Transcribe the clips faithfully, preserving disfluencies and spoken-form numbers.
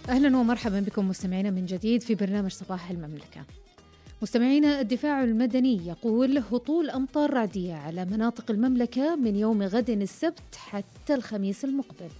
أهلا ومرحبا بكم مستمعينا من جديد في برنامج صباح المملكة. مستمعينا، الدفاع المدني يقول هطول أمطار رعدية على مناطق المملكة من يوم غد السبت حتى الخميس المقبل.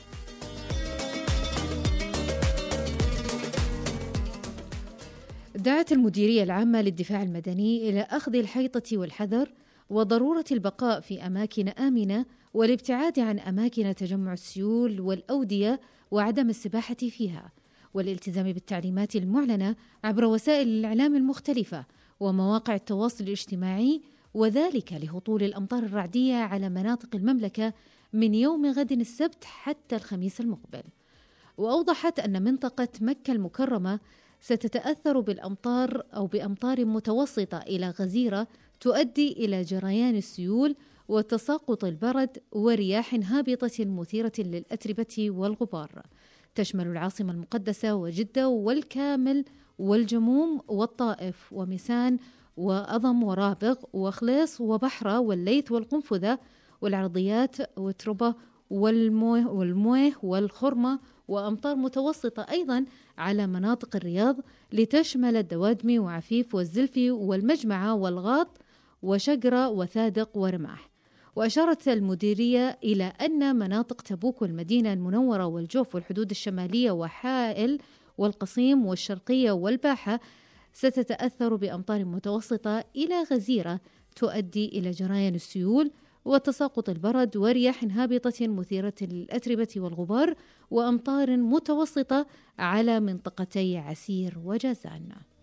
دعت المديرية العامة للدفاع المدني إلى أخذ الحيطة والحذر وضرورة البقاء في أماكن آمنة والابتعاد عن أماكن تجمع السيول والأودية وعدم السباحة فيها، والالتزام بالتعليمات المعلنة عبر وسائل الإعلام المختلفة ومواقع التواصل الاجتماعي، وذلك لهطول الأمطار الرعدية على مناطق المملكة من يوم غد السبت حتى الخميس المقبل. وأوضحت أن منطقة مكة المكرمة ستتأثر بالأمطار أو بأمطار متوسطة إلى غزيرة تؤدي إلى جريان السيول وتساقط البرد ورياح هابطة مثيرة للأتربة والغبار، تشمل العاصمة المقدسة وجدة والكامل والجموم والطائف ومسان وأضم ورابغ وخليص وبحرة والليث والقنفذة والعرضيات وتربة والمويه والمويه والخرمة، وأمطار متوسطة أيضا على مناطق الرياض لتشمل الدوادمي وعفيف والزلفي والمجمعة والغاط وشقرة وثادق ورماح. وأشارت المديرية إلى أن مناطق تبوك والمدينة المنورة والجوف والحدود الشمالية وحائل والقصيم والشرقية والباحة ستتأثر بأمطار متوسطة إلى غزيرة تؤدي إلى جريان السيول وتساقط البرد ورياح هابطة مثيرة للأتربة والغبار وأمطار متوسطة على منطقتي عسير وجازان.